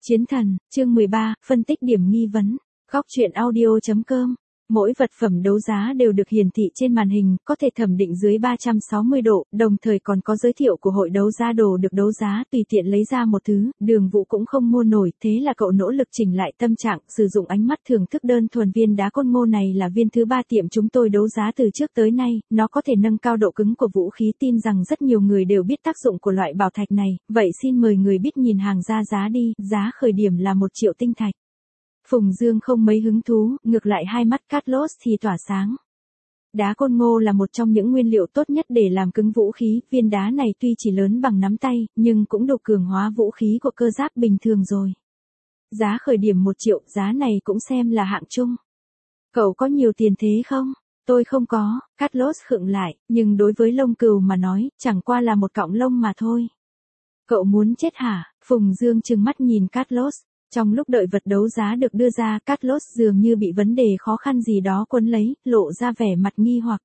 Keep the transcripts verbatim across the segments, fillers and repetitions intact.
Chiến thần, chương mười ba, phân tích điểm nghi vấn. Góc truyện audio chấm com. Mỗi vật phẩm đấu giá đều được hiển thị trên màn hình, có thể thẩm định dưới ba trăm sáu mươi độ, đồng thời còn có giới thiệu của hội đấu giá đồ được đấu giá, tùy tiện lấy ra một thứ, Đường Vũ cũng không mua nổi, thế là cậu nỗ lực chỉnh lại tâm trạng, sử dụng ánh mắt thưởng thức đơn thuần. Viên đá côn ngô này là viên thứ ba tiệm chúng tôi đấu giá từ trước tới nay, nó có thể nâng cao độ cứng của vũ khí, tin rằng rất nhiều người đều biết tác dụng của loại bảo thạch này, vậy xin mời người biết nhìn hàng ra giá đi, giá khởi điểm là một triệu tinh thạch. Phùng Dương không mấy hứng thú, ngược lại hai mắt Carlos thì tỏa sáng. Đá côn ngô là một trong những nguyên liệu tốt nhất để làm cứng vũ khí, viên đá này tuy chỉ lớn bằng nắm tay, nhưng cũng đủ cường hóa vũ khí của cơ giáp bình thường rồi. Giá khởi điểm một triệu, giá này cũng xem là hạng trung. Cậu có nhiều tiền thế không? Tôi không có, Carlos khựng lại, nhưng đối với lông cừu mà nói, chẳng qua là một cọng lông mà thôi. Cậu muốn chết hả? Phùng Dương trừng mắt nhìn Carlos. Trong lúc đợi vật đấu giá được đưa ra, Carlos dường như bị vấn đề khó khăn gì đó quấn lấy, lộ ra vẻ mặt nghi hoặc.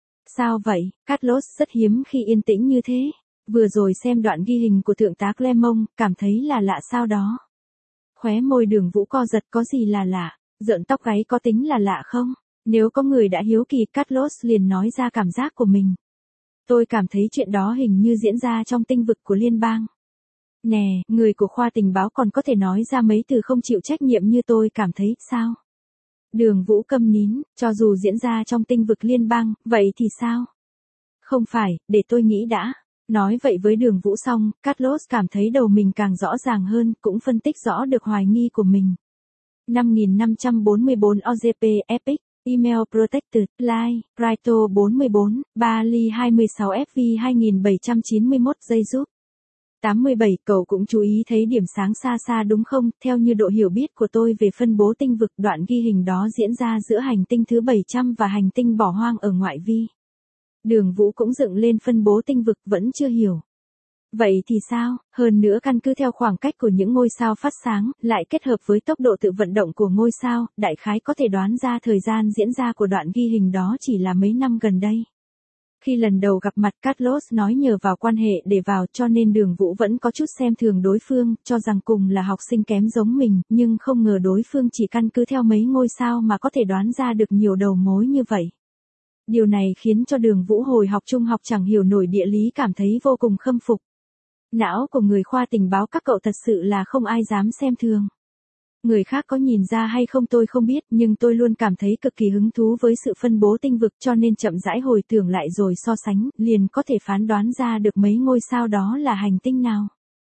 Sao vậy? Carlos rất hiếm khi yên tĩnh như thế. Vừa rồi xem đoạn ghi hình của thượng tá Clermont, cảm thấy là lạ sao đó. Khóe môi Đường Vũ co giật, có gì là lạ? Rợn tóc gáy có tính là lạ không? Nếu có người đã hiếu kỳ, Carlos liền nói ra cảm giác của mình. Tôi cảm thấy chuyện đó hình như diễn ra trong tinh vực của liên bang. Nè, người của khoa tình báo còn có thể nói ra mấy từ không chịu trách nhiệm như tôi cảm thấy, sao? Đường Vũ câm nín, cho dù diễn ra trong tinh vực liên bang, vậy thì sao? Không phải, để tôi nghĩ đã. Nói vậy với Đường Vũ xong, Carlos cảm thấy đầu mình càng rõ ràng hơn, cũng phân tích rõ được hoài nghi của mình. năm nghìn năm trăm bốn mươi bốn o giê pê, Epic, Email Protected, Line, Raito bốn mươi bốn, Bali hai mươi sáu ép vê hai nghìn bảy trăm chín mươi mốt giây giúp. tám mươi bảy, cậu cũng chú ý thấy điểm sáng xa xa đúng không? Theo như độ hiểu biết của tôi về phân bố tinh vực, đoạn ghi hình đó diễn ra giữa hành tinh thứ bảy trăm và hành tinh bỏ hoang ở ngoại vi. Đường Vũ cũng dựng lên phân bố tinh vực, vẫn chưa hiểu. Vậy thì sao? Hơn nữa căn cứ theo khoảng cách của những ngôi sao phát sáng, lại kết hợp với tốc độ tự vận động của ngôi sao, đại khái có thể đoán ra thời gian diễn ra của đoạn ghi hình đó chỉ là mấy năm gần đây. Khi lần đầu gặp mặt, Carlos nói nhờ vào quan hệ để vào, cho nên Đường Vũ vẫn có chút xem thường đối phương, cho rằng cùng là học sinh kém giống mình, nhưng không ngờ đối phương chỉ căn cứ theo mấy ngôi sao mà có thể đoán ra được nhiều đầu mối như vậy. Điều này khiến cho Đường Vũ hồi học trung học chẳng hiểu nổi địa lý cảm thấy vô cùng khâm phục. Não của người khoa tình báo các cậu thật sự là không ai dám xem thường. Người khác có nhìn ra hay không tôi không biết, nhưng tôi luôn cảm thấy cực kỳ hứng thú với sự phân bố tinh vực, cho nên chậm rãi hồi tưởng lại rồi so sánh, liền có thể phán đoán ra được mấy ngôi sao đó là hành tinh nào.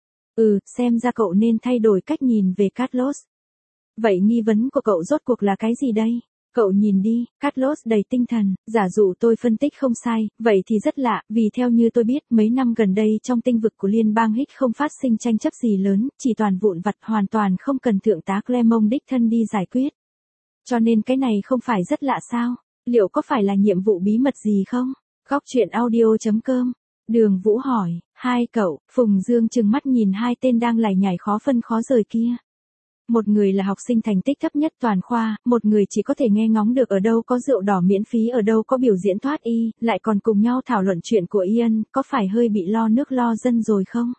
Ừ, xem ra cậu nên thay đổi cách nhìn về Carlos. Vậy nghi vấn của cậu rốt cuộc là cái gì đây? Cậu nhìn đi, Carlos đầy tinh thần, giả dụ tôi phân tích không sai, vậy thì rất lạ, vì theo như tôi biết, mấy năm gần đây trong tinh vực của liên bang Higgs không phát sinh tranh chấp gì lớn, chỉ toàn vụn vặt, hoàn toàn không cần thượng tá Clermont đích thân đi giải quyết. Cho nên cái này không phải rất lạ sao? Liệu có phải là nhiệm vụ bí mật gì không? Góc truyện audio chấm com. Đường Vũ hỏi, hai cậu, Phùng Dương trừng mắt nhìn hai tên đang lải nhải khó phân khó rời kia. Một người là học sinh thành tích thấp nhất toàn khoa, một người chỉ có thể nghe ngóng được ở đâu có rượu đỏ miễn phí, ở đâu có biểu diễn thoát y, lại còn cùng nhau thảo luận chuyện của Ian, có phải hơi bị lo nước lo dân rồi không?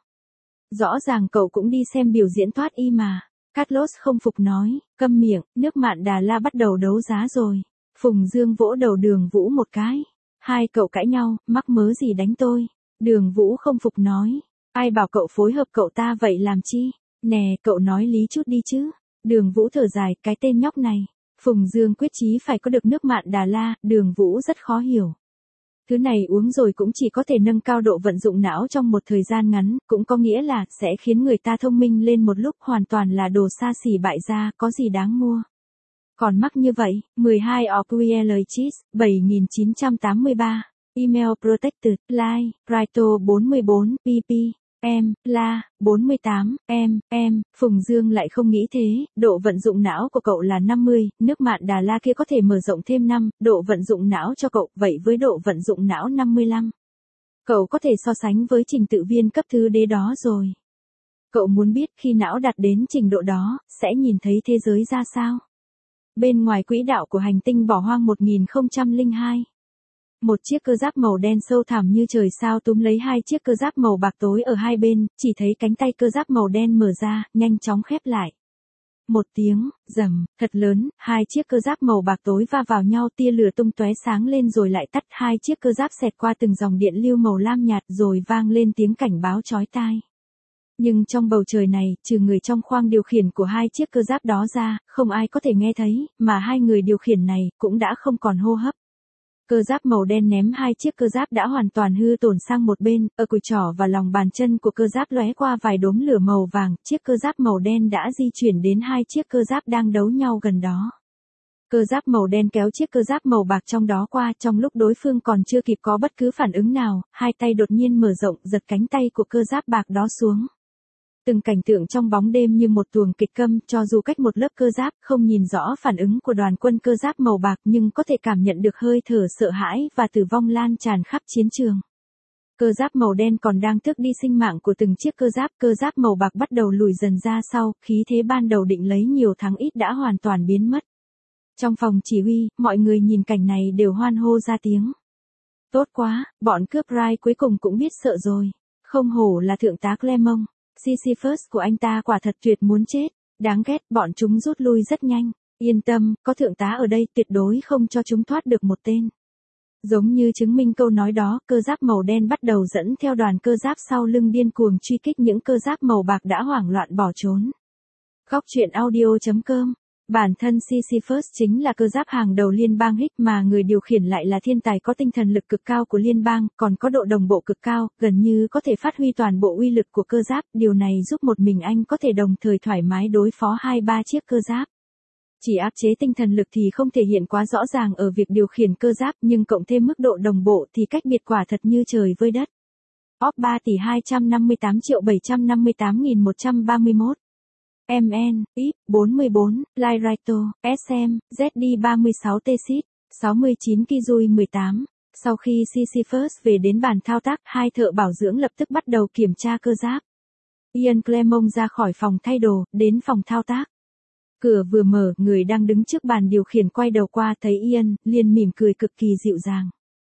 Rõ ràng cậu cũng đi xem biểu diễn thoát y mà. Carlos không phục nói, câm miệng, nước Mạn Đà La bắt đầu đấu giá rồi. Phùng Dương vỗ đầu Đường Vũ một cái. Hai cậu cãi nhau, mắc mớ gì đánh tôi? Đường Vũ không phục nói, ai bảo cậu phối hợp cậu ta vậy làm chi? Nè, cậu nói lý chút đi chứ. Đường Vũ thở dài, cái tên nhóc này. Phùng Dương quyết chí phải có được nước Mạn Đà La, Đường Vũ rất khó hiểu. Thứ này uống rồi cũng chỉ có thể nâng cao độ vận dụng não trong một thời gian ngắn, cũng có nghĩa là sẽ khiến người ta thông minh lên một lúc, hoàn toàn là đồ xa xỉ bại gia, có gì đáng mua. Còn mắc như vậy, mười hai Oquielerchis, bảy nghìn chín trăm tám mươi ba, Email Protected, Line, Raito bốn mươi bốn, pê pê. Em, la, bốn mươi tám, em, em, Phùng Dương lại không nghĩ thế, độ vận dụng não của cậu là năm mươi, nước Mạn Đà La kia có thể mở rộng thêm năm, độ vận dụng não cho cậu, vậy với độ vận dụng não năm mươi lăm. Cậu có thể so sánh với trình tự viên cấp thứ đế đó rồi. Cậu muốn biết khi não đạt đến trình độ đó, sẽ nhìn thấy thế giới ra sao? Bên ngoài quỹ đạo của hành tinh bỏ hoang một nghìn không trăm lẻ hai. Một chiếc cơ giáp màu đen sâu thẳm như trời sao túm lấy hai chiếc cơ giáp màu bạc tối ở hai bên, chỉ thấy cánh tay cơ giáp màu đen mở ra, nhanh chóng khép lại. Một tiếng, rầm, thật lớn, hai chiếc cơ giáp màu bạc tối va vào nhau, tia lửa tung tóe sáng lên rồi lại tắt, hai chiếc cơ giáp xẹt qua từng dòng điện lưu màu lam nhạt rồi vang lên tiếng cảnh báo chói tai. Nhưng trong bầu trời này, trừ người trong khoang điều khiển của hai chiếc cơ giáp đó ra, không ai có thể nghe thấy, mà hai người điều khiển này cũng đã không còn hô hấp. Cơ giáp màu đen ném hai chiếc cơ giáp đã hoàn toàn hư tổn sang một bên, ở cùi trỏ và lòng bàn chân của cơ giáp lóe qua vài đốm lửa màu vàng, chiếc cơ giáp màu đen đã di chuyển đến hai chiếc cơ giáp đang đấu nhau gần đó. Cơ giáp màu đen kéo chiếc cơ giáp màu bạc trong đó qua, trong lúc đối phương còn chưa kịp có bất cứ phản ứng nào, hai tay đột nhiên mở rộng giật cánh tay của cơ giáp bạc đó xuống. Từng cảnh tượng trong bóng đêm như một tuồng kịch câm, cho dù cách một lớp cơ giáp, không nhìn rõ phản ứng của đoàn quân cơ giáp màu bạc nhưng có thể cảm nhận được hơi thở sợ hãi và tử vong lan tràn khắp chiến trường. Cơ giáp màu đen còn đang tước đi sinh mạng của từng chiếc cơ giáp, cơ giáp màu bạc bắt đầu lùi dần ra sau, khí thế ban đầu định lấy nhiều thắng ít đã hoàn toàn biến mất. Trong phòng chỉ huy, mọi người nhìn cảnh này đều hoan hô ra tiếng. Tốt quá, bọn cướp Rai cuối cùng cũng biết sợ rồi. Không hổ là thượng tá Clermont. Sisyphus của anh ta quả thật tuyệt muốn chết. Đáng ghét, bọn chúng rút lui rất nhanh. Yên tâm, có thượng tá ở đây tuyệt đối không cho chúng thoát được một tên. Giống như chứng minh câu nói đó, cơ giáp màu đen bắt đầu dẫn theo đoàn cơ giáp sau lưng điên cuồng truy kích những cơ giáp màu bạc đã hoảng loạn bỏ trốn. Góc truyện audio chấm com. Bản thân Sisyphus chính là cơ giáp hàng đầu liên bang Higgs mà người điều khiển lại là thiên tài có tinh thần lực cực cao của liên bang, còn có độ đồng bộ cực cao, gần như có thể phát huy toàn bộ uy lực của cơ giáp, điều này giúp một mình anh có thể đồng thời thoải mái đối phó hai ba chiếc cơ giáp. Chỉ áp chế tinh thần lực thì không thể hiện quá rõ ràng ở việc điều khiển cơ giáp, nhưng cộng thêm mức độ đồng bộ thì cách biệt quả thật như trời với đất. Op ba tỷ hai trăm năm mươi tám triệu bảy trăm năm mươi tám nghìn một trăm ba mươi mốt. em en, i pê bốn mươi bốn, Lyraito, ét em, zét đê ba mươi sáu T-Sit, sáu mươi chín Kizui mười tám. Sau khi Sisyphus về đến bàn thao tác, hai thợ bảo dưỡng lập tức bắt đầu kiểm tra cơ giáp. Ian Clermont ra khỏi phòng thay đồ, đến phòng thao tác. Cửa vừa mở, người đang đứng trước bàn điều khiển quay đầu qua thấy Ian, liền mỉm cười cực kỳ dịu dàng.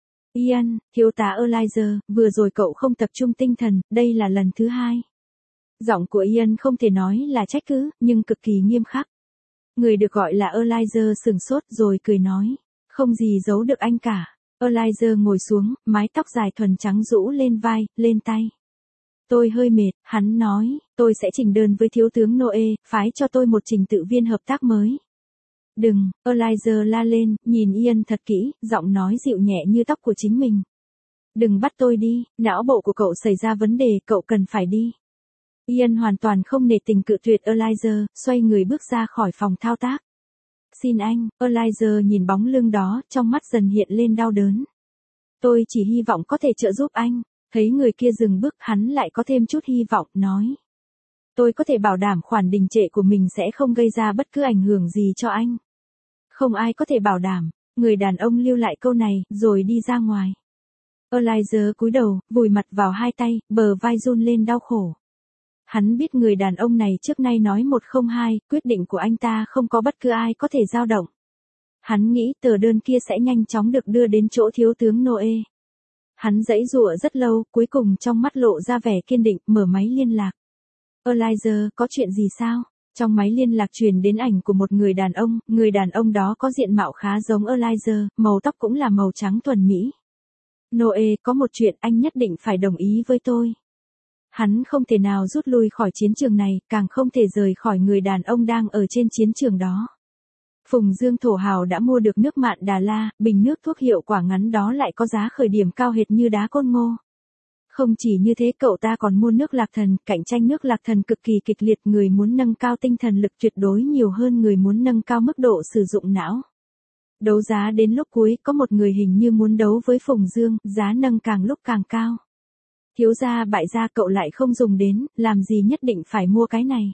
Ian, thiếu tá Elijah, vừa rồi cậu không tập trung tinh thần, đây là lần thứ hai. Giọng của Ian không thể nói là trách cứ, nhưng cực kỳ nghiêm khắc. Người được gọi là Elijah sừng sốt rồi cười nói. Không gì giấu được anh cả. Elijah ngồi xuống, mái tóc dài thuần trắng rũ lên vai, lên tay. Tôi hơi mệt, hắn nói, tôi sẽ trình đơn với thiếu tướng Noe, phái cho tôi một trình tự viên hợp tác mới. Đừng, Elijah la lên, nhìn Ian thật kỹ, giọng nói dịu nhẹ như tóc của chính mình. Đừng bắt tôi đi, não bộ của cậu xảy ra vấn đề, cậu cần phải đi. Ian hoàn toàn không nể tình cự tuyệt Elijah, xoay người bước ra khỏi phòng thao tác. Xin anh, Elijah nhìn bóng lưng đó, trong mắt dần hiện lên đau đớn. Tôi chỉ hy vọng có thể trợ giúp anh. Thấy người kia dừng bước, hắn lại có thêm chút hy vọng, nói. Tôi có thể bảo đảm khoản đình trệ của mình sẽ không gây ra bất cứ ảnh hưởng gì cho anh. Không ai có thể bảo đảm. Người đàn ông lưu lại câu này, rồi đi ra ngoài. Elijah cúi đầu, vùi mặt vào hai tay, bờ vai run lên đau khổ. Hắn biết người đàn ông này trước nay nói một không hai, quyết định của anh ta không có bất cứ ai có thể dao động. Hắn nghĩ tờ đơn kia sẽ nhanh chóng được đưa đến chỗ thiếu tướng Noe. Hắn giãy giụa rất lâu, cuối cùng trong mắt lộ ra vẻ kiên định, mở máy liên lạc. Elijah, có chuyện gì sao? Trong máy liên lạc truyền đến ảnh của một người đàn ông, người đàn ông đó có diện mạo khá giống Elijah, màu tóc cũng là màu trắng thuần mỹ. Noe, có một chuyện anh nhất định phải đồng ý với tôi. Hắn không thể nào rút lui khỏi chiến trường này, càng không thể rời khỏi người đàn ông đang ở trên chiến trường đó. Phùng Dương thổ hào đã mua được nước Mạn Đà La, bình nước thuốc hiệu quả ngắn đó lại có giá khởi điểm cao hệt như đá côn ngô. Không chỉ như thế, cậu ta còn mua nước Lạc Thần, cạnh tranh nước Lạc Thần cực kỳ kịch liệt, người muốn nâng cao tinh thần lực tuyệt đối nhiều hơn người muốn nâng cao mức độ sử dụng não. Đấu giá đến lúc cuối, có một người hình như muốn đấu với Phùng Dương, giá nâng càng lúc càng cao. Thiếu gia bại gia, cậu lại không dùng đến, làm gì nhất định phải mua cái này.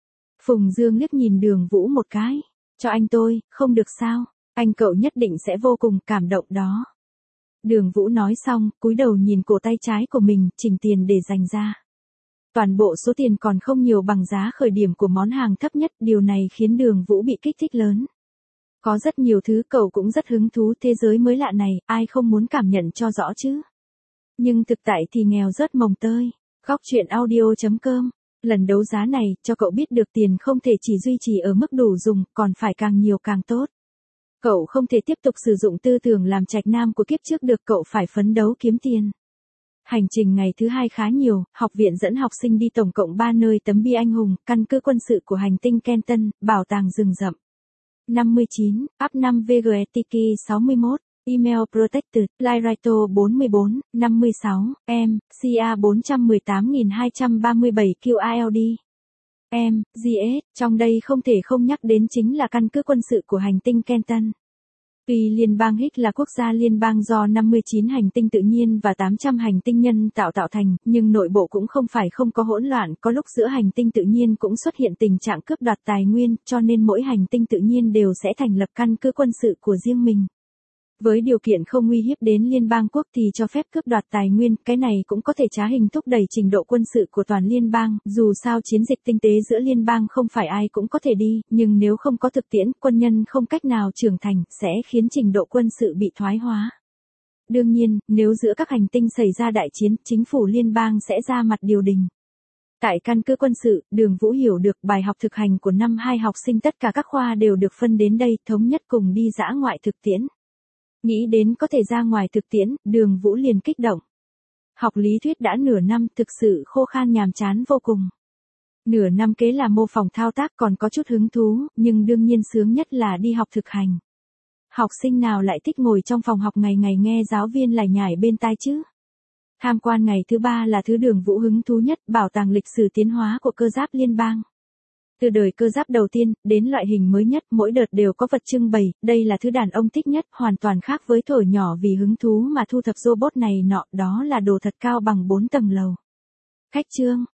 Phùng Dương liếc nhìn Đường Vũ một cái. Cho anh tôi, không được sao, anh cậu nhất định sẽ vô cùng cảm động đó. Đường Vũ nói xong, cúi đầu nhìn cổ tay trái của mình, chỉnh tiền để dành ra. Toàn bộ số tiền còn không nhiều bằng giá khởi điểm của món hàng thấp nhất, điều này khiến Đường Vũ bị kích thích lớn. Có rất nhiều thứ cậu cũng rất hứng thú, thế giới mới lạ này, ai không muốn cảm nhận cho rõ chứ. Nhưng thực tại thì nghèo rớt mồng tơi. Góc chuyện audio.com. Lần đấu giá này, cho cậu biết được tiền không thể chỉ duy trì ở mức đủ dùng, còn phải càng nhiều càng tốt. Cậu không thể tiếp tục sử dụng tư tưởng làm trạch nam của kiếp trước được, cậu phải phấn đấu kiếm tiền. Hành trình ngày thứ hai khá nhiều, học viện dẫn học sinh đi tổng cộng ba nơi: tấm bia anh hùng, căn cứ quân sự của hành tinh Kenton, bảo tàng rừng rậm. năm mươi chín, App năm vê giê Tiki sáu mươi mốt, Email Protected, Lyrito bốn mươi bốn, năm mươi sáu, em, xê a bốn một tám hai ba bảy Q I L D. Em, giê ét, trong đây không thể không nhắc đến chính là căn cứ quân sự của hành tinh Kenton. Tuy liên bang Higgs là quốc gia liên bang do năm mươi chín hành tinh tự nhiên và tám trăm hành tinh nhân tạo tạo thành, nhưng nội bộ cũng không phải không có hỗn loạn, có lúc giữa hành tinh tự nhiên cũng xuất hiện tình trạng cướp đoạt tài nguyên, cho nên mỗi hành tinh tự nhiên đều sẽ thành lập căn cứ quân sự của riêng mình. Với điều kiện không uy hiếp đến liên bang quốc thì cho phép cướp đoạt tài nguyên, cái này cũng có thể trá hình thúc đẩy trình độ quân sự của toàn liên bang, dù sao chiến dịch tinh tế giữa liên bang không phải ai cũng có thể đi, nhưng nếu không có thực tiễn, quân nhân không cách nào trưởng thành, sẽ khiến trình độ quân sự bị thoái hóa. Đương nhiên, nếu giữa các hành tinh xảy ra đại chiến, chính phủ liên bang sẽ ra mặt điều đình. Tại căn cứ quân sự, Đường Vũ hiểu được bài học thực hành của năm hai học sinh tất cả các khoa đều được phân đến đây, thống nhất cùng đi dã ngoại thực tiễn. Nghĩ đến có thể ra ngoài thực tiễn, Đường Vũ liền kích động. Học lý thuyết đã nửa năm, thực sự khô khan nhàm chán vô cùng. Nửa năm kế là mô phỏng thao tác còn có chút hứng thú, nhưng đương nhiên sướng nhất là đi học thực hành. Học sinh nào lại thích ngồi trong phòng học ngày ngày nghe giáo viên lải nhải bên tai chứ? Tham quan ngày thứ ba là thứ Đường Vũ hứng thú nhất, bảo tàng lịch sử tiến hóa của cơ giáp liên bang. Từ đời cơ giáp đầu tiên, đến loại hình mới nhất, mỗi đợt đều có vật trưng bày, đây là thứ đàn ông thích nhất, hoàn toàn khác với thuở nhỏ vì hứng thú mà thu thập robot này nọ, đó là đồ thật cao bằng bốn tầng lầu. Khách trương,